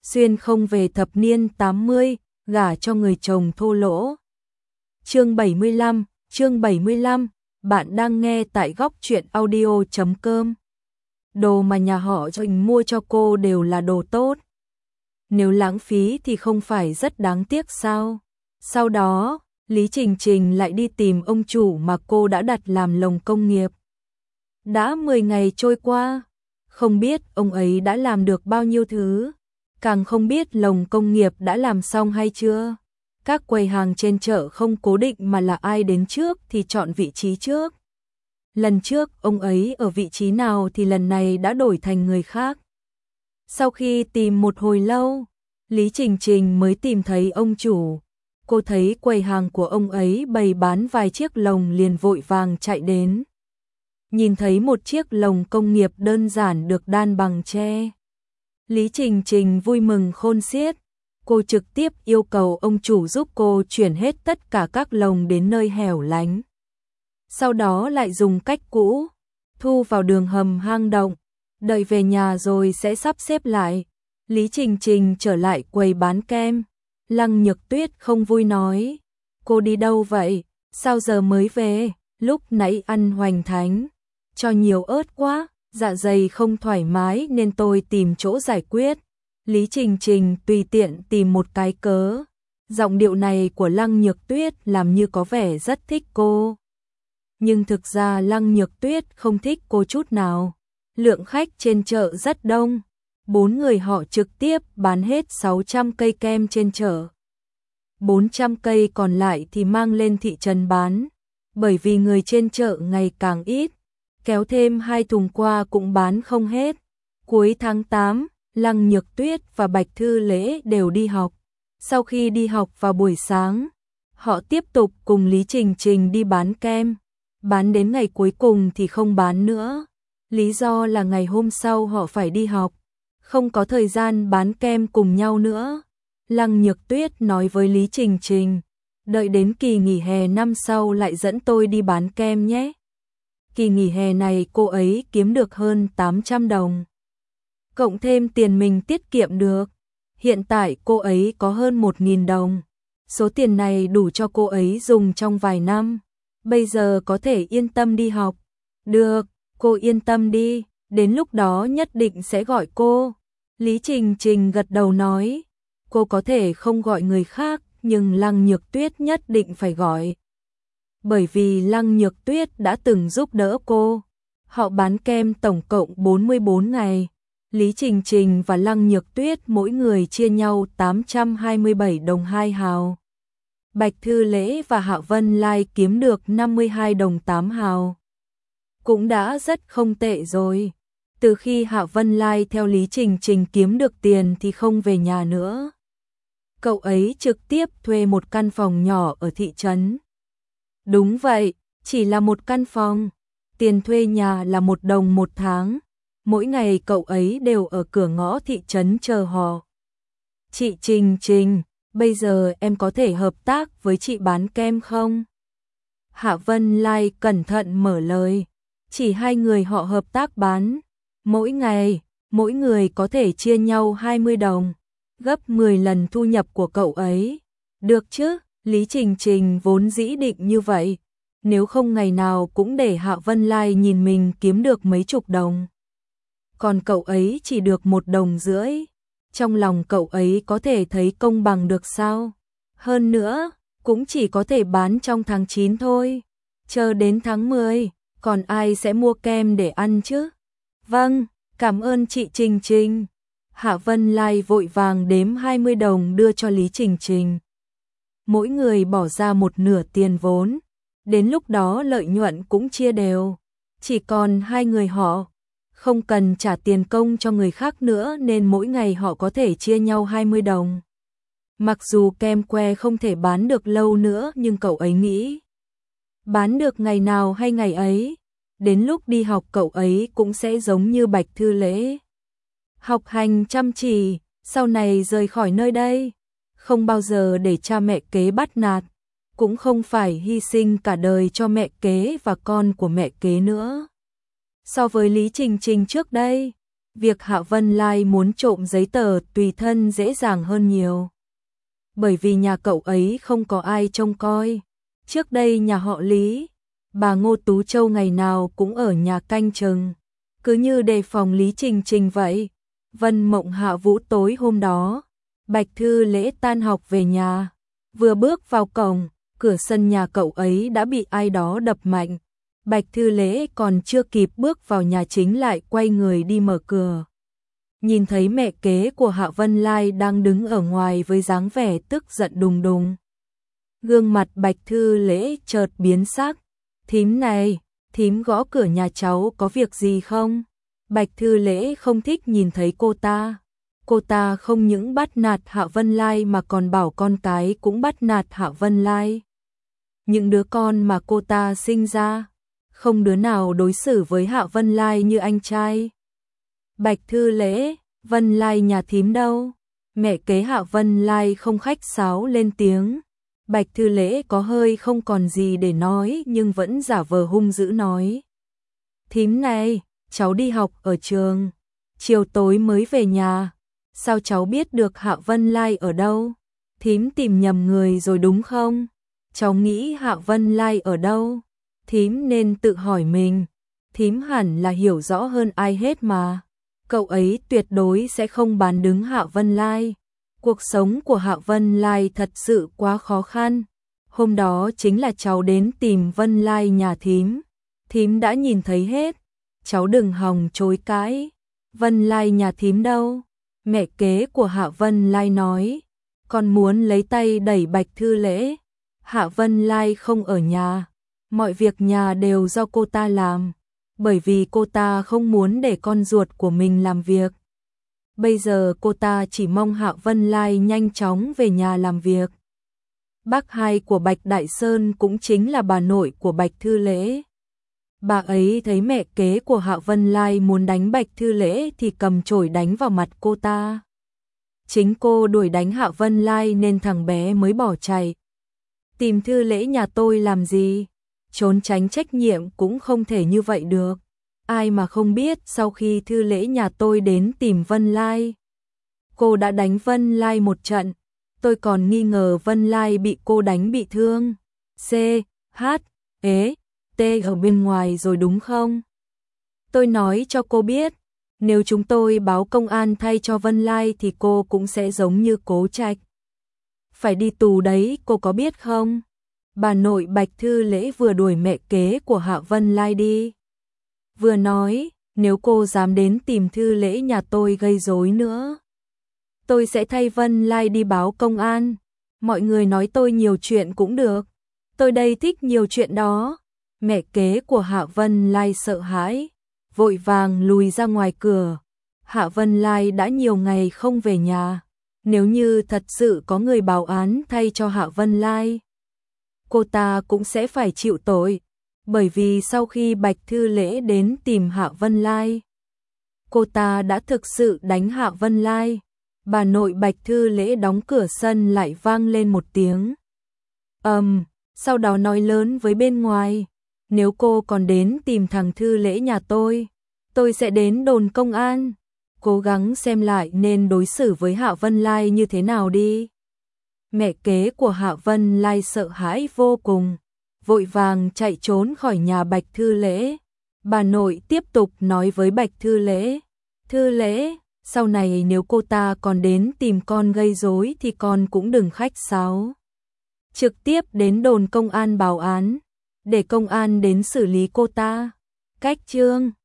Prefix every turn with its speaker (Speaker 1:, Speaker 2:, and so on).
Speaker 1: xuyên không về thập niên 80, gả cho người chồng thô lỗ. Chương 75, bạn đang nghe tại góc truyện audio.com. Đồ mà nhà họ Trịnh mua cho cô đều là đồ tốt. Nếu lãng phí thì không phải rất đáng tiếc sao? Sau đó, Lý Trình Trình lại đi tìm ông chủ mà cô đã đặt làm lồng công nghiệp. Đã 10 ngày trôi qua, không biết ông ấy đã làm được bao nhiêu thứ, càng không biết lồng công nghiệp đã làm xong hay chưa. Các quầy hàng trên chợ không cố định mà là ai đến trước thì chọn vị trí trước. Lần trước ông ấy ở vị trí nào thì lần này đã đổi thành người khác. Sau khi tìm một hồi lâu, Lý Trình Trình mới tìm thấy ông chủ. Cô thấy quầy hàng của ông ấy bày bán vài chiếc lồng liền vội vàng chạy đến. Nhìn thấy một chiếc lồng công nghiệp đơn giản được đan bằng tre. Lý Trình Trình vui mừng khôn xiết. Cô trực tiếp yêu cầu ông chủ giúp cô chuyển hết tất cả các lồng đến nơi hẻo lánh. Sau đó lại dùng cách cũ, thu vào đường hầm hang động, đợi về nhà rồi sẽ sắp xếp lại. Lý Trình Trình trở lại quầy bán kem. Lăng Nhược Tuyết không vui nói, cô đi đâu vậy, sao giờ mới về, lúc nãy ăn hoành thánh, cho nhiều ớt quá, dạ dày không thoải mái nên tôi tìm chỗ giải quyết. Lý Trình Trình tùy tiện tìm một cái cớ. Giọng điệu này của Lăng Nhược Tuyết làm như có vẻ rất thích cô. Nhưng thực ra Lăng Nhược Tuyết không thích cô chút nào. Lượng khách trên chợ rất đông. 4 người họ trực tiếp bán hết 600 cây kem trên chợ. 400 cây còn lại thì mang lên thị trấn bán. Bởi vì người trên chợ ngày càng ít, kéo thêm 2 thùng qua cũng bán không hết. Cuối tháng 8, Lăng Nhược Tuyết và Bạch Thư Lễ đều đi học. Sau khi đi học vào buổi sáng, họ tiếp tục cùng Lý Trình Trình đi bán kem. Bán đến ngày cuối cùng thì không bán nữa. Lý do là ngày hôm sau họ phải đi học, không có thời gian bán kem cùng nhau nữa. Lăng Nhược Tuyết nói với Lý Trình Trình, đợi đến kỳ nghỉ hè năm sau lại dẫn tôi đi bán kem nhé. Kỳ nghỉ hè này cô ấy kiếm được hơn 800 đồng. Cộng thêm tiền mình tiết kiệm được. Hiện tại cô ấy có hơn 1.000 đồng. Số tiền này đủ cho cô ấy dùng trong vài năm. Bây giờ có thể yên tâm đi học. Được, cô yên tâm đi, đến lúc đó nhất định sẽ gọi cô. Lý Trình Trình gật đầu nói, cô có thể không gọi người khác, nhưng Lăng Nhược Tuyết nhất định phải gọi. Bởi vì Lăng Nhược Tuyết đã từng giúp đỡ cô. Họ bán kem tổng cộng 44 ngày. Lý Trình Trình và Lăng Nhược Tuyết mỗi người chia nhau 827 đồng 2 hào. Bạch Thư Lễ và Hạ Vân Lai kiếm được 52 đồng 8 hào. Cũng đã rất không tệ rồi. Từ khi Hạ Vân Lai theo Lý Trình Trình kiếm được tiền thì không về nhà nữa. Cậu ấy trực tiếp thuê một căn phòng nhỏ ở thị trấn. Đúng vậy, chỉ là một căn phòng. Tiền thuê nhà là 1 đồng 1 tháng. Mỗi ngày cậu ấy đều ở cửa ngõ thị trấn chờ họ. Chị Trình Trình, bây giờ em có thể hợp tác với chị bán kem không? Hạ Vân Lai cẩn thận mở lời. Chỉ 2 người họ hợp tác bán. Mỗi ngày, mỗi người có thể chia nhau 20 đồng. Gấp 10 lần thu nhập của cậu ấy. Được chứ, Lý Trình Trình vốn dĩ định như vậy. Nếu không ngày nào cũng để Hạ Vân Lai nhìn mình kiếm được mấy chục đồng. Còn cậu ấy chỉ được 1 đồng rưỡi. Trong lòng cậu ấy có thể thấy công bằng được sao? Hơn nữa, cũng chỉ có thể bán trong tháng 9 thôi. Chờ đến tháng 10, còn ai sẽ mua kem để ăn chứ? Vâng, cảm ơn chị Trình Trình. Hạ Vân Lai vội vàng đếm 20 đồng đưa cho Lý Trình Trình. Mỗi người bỏ ra 1/2 tiền vốn. Đến lúc đó lợi nhuận cũng chia đều. Chỉ còn 2 người họ. Không cần trả tiền công cho người khác nữa nên mỗi ngày họ có thể chia nhau 20 đồng. Mặc dù kem que không thể bán được lâu nữa nhưng cậu ấy nghĩ bán được ngày nào hay ngày ấy. Đến lúc đi học cậu ấy cũng sẽ giống như Bạch Thư Lễ. Học hành chăm chỉ, sau này rời khỏi nơi đây. Không bao giờ để cha mẹ kế bắt nạt. Cũng không phải hy sinh cả đời cho mẹ kế và con của mẹ kế nữa. So với Lý Trình Trình trước đây, việc Hạ Vân Lai muốn trộm giấy tờ tùy thân dễ dàng hơn nhiều. Bởi vì nhà cậu ấy không có ai trông coi. Trước đây nhà họ Lý, bà Ngô Tú Châu ngày nào cũng ở nhà canh chừng, cứ như đề phòng Lý Trình Trình vậy. Vân Mộng Hạ Vũ tối hôm đó, Bạch Thư Lễ tan học về nhà, vừa bước vào cổng, cửa sân nhà cậu ấy đã bị ai đó đập mạnh. Bạch Thư Lễ còn chưa kịp bước vào nhà chính lại quay người đi mở cửa. Nhìn thấy mẹ kế của Hạ Vân Lai đang đứng ở ngoài với dáng vẻ tức giận đùng đùng. Gương mặt Bạch Thư Lễ chợt biến sắc. Thím này, thím gõ cửa nhà cháu có việc gì không? Bạch Thư Lễ không thích nhìn thấy cô ta. Cô ta không những bắt nạt Hạ Vân Lai mà còn bảo con cái cũng bắt nạt Hạ Vân Lai. Những đứa con mà cô ta sinh ra, không đứa nào đối xử với Hạ Vân Lai như anh trai. Bạch Thư Lễ, Vân Lai nhà thím đâu? Mẹ kế Hạ Vân Lai không khách sáo lên tiếng. Bạch Thư Lễ có hơi không còn gì để nói nhưng vẫn giả vờ hung dữ nói. Thím này, cháu đi học ở trường, chiều tối mới về nhà. Sao cháu biết được Hạ Vân Lai ở đâu? Thím tìm nhầm người rồi đúng không? Cháu nghĩ Hạ Vân Lai ở đâu? Thím nên tự hỏi mình. Thím hẳn là hiểu rõ hơn ai hết mà. Cậu ấy tuyệt đối sẽ không bán đứng Hạ Vân Lai. Cuộc sống của Hạ Vân Lai thật sự quá khó khăn. Hôm đó chính là cháu đến tìm Vân Lai nhà thím. Thím đã nhìn thấy hết. Cháu đừng hòng chối cãi. Vân Lai nhà thím đâu? Mẹ kế của Hạ Vân Lai nói. Con muốn lấy tay đẩy Bạch Thư Lễ. Hạ Vân Lai không ở nhà. Mọi việc nhà đều do cô ta làm. Bởi vì cô ta không muốn để con ruột của mình làm việc. Bây giờ cô ta chỉ mong Hạ Vân Lai nhanh chóng về nhà làm việc. Bác hai của Bạch Đại Sơn cũng chính là bà nội của Bạch Thư Lễ. Bà ấy thấy mẹ kế của Hạ Vân Lai muốn đánh Bạch Thư Lễ thì cầm chổi đánh vào mặt cô ta. Chính cô đuổi đánh Hạ Vân Lai nên thằng bé mới bỏ chạy. Tìm Thư Lễ nhà tôi làm gì? Trốn tránh trách nhiệm cũng không thể như vậy được. Ai mà không biết sau khi Thư Lễ nhà tôi đến tìm Vân Lai. Cô đã đánh Vân Lai một trận. Tôi còn nghi ngờ Vân Lai bị cô đánh bị thương. C, H, E, T ở bên ngoài rồi đúng không? Tôi nói cho cô biết, nếu chúng tôi báo công an thay cho Vân Lai thì cô cũng sẽ giống như Cố Trạch. Phải đi tù đấy, cô có biết không? Bà nội Bạch Thư Lễ vừa đuổi mẹ kế của Hạ Vân Lai đi. Vừa nói, nếu cô dám đến tìm Thư Lễ nhà tôi gây rối nữa, tôi sẽ thay Vân Lai đi báo công an. Mọi người nói tôi nhiều chuyện cũng được. Tôi đây thích nhiều chuyện đó. Mẹ kế của Hạ Vân Lai sợ hãi, vội vàng lùi ra ngoài cửa. Hạ Vân Lai đã nhiều ngày không về nhà. Nếu như thật sự có người báo án thay cho Hạ Vân Lai, cô ta cũng sẽ phải chịu tội. Bởi vì sau khi Bạch Thư Lễ đến tìm Hạ Vân Lai, cô ta đã thực sự đánh Hạ Vân Lai. Bà nội Bạch Thư Lễ đóng cửa sân lại vang lên một tiếng. Sau đó nói lớn với bên ngoài. Nếu cô còn đến tìm thằng Thư Lễ nhà tôi sẽ đến đồn công an. Cố gắng xem lại nên đối xử với Hạ Vân Lai như thế nào đi. Mẹ kế của Hạ Vân Lai sợ hãi vô cùng, vội vàng chạy trốn khỏi nhà Bạch Thư Lễ. Bà nội tiếp tục nói với Bạch Thư Lễ. Thư Lễ, sau này nếu cô ta còn đến tìm con gây rối thì con cũng đừng khách sáo. Trực tiếp đến đồn công an báo án, để công an đến xử lý cô ta. Cách chương